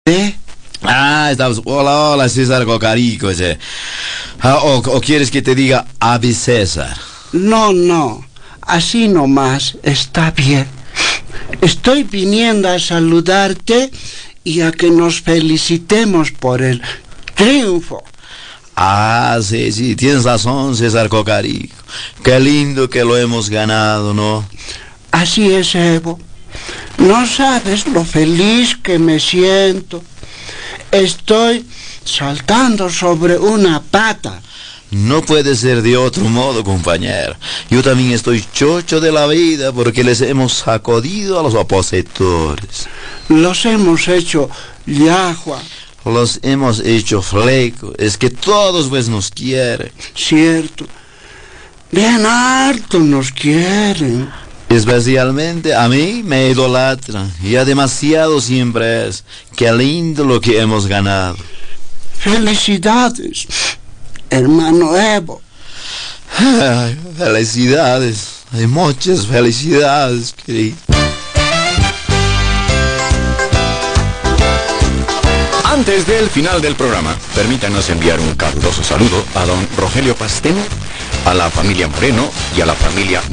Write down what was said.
¿Eh? Estamos. Hola, hola, César Cocarico. Ese. O quieres que te diga Ave César. No, así nomás, está bien. Estoy viniendo a saludarte y a que nos felicitemos por el triunfo. Sí, tienes razón, César Cocarico. Qué lindo que lo hemos ganado, ¿no? Así es, Evo. No sabes lo feliz que me siento. Estoy saltando sobre una pata. No puede ser de otro modo, compañero. Yo también estoy chocho de la vida porque les hemos sacudido a los opositores. Los hemos hecho llagua. Los hemos hecho fleco. Es que todos pues nos quieren. Cierto. Bien harto nos quieren. Especialmente a mí me idolatran. Ya demasiado siempre es. Qué lindo lo que hemos ganado. Felicidades, hermano Evo. Ay, felicidades. Hay muchas felicidades, querido. Antes del final del programa, permítanos enviar un caluroso saludo a don Rogelio Pastene, a la familia Moreno y a la familia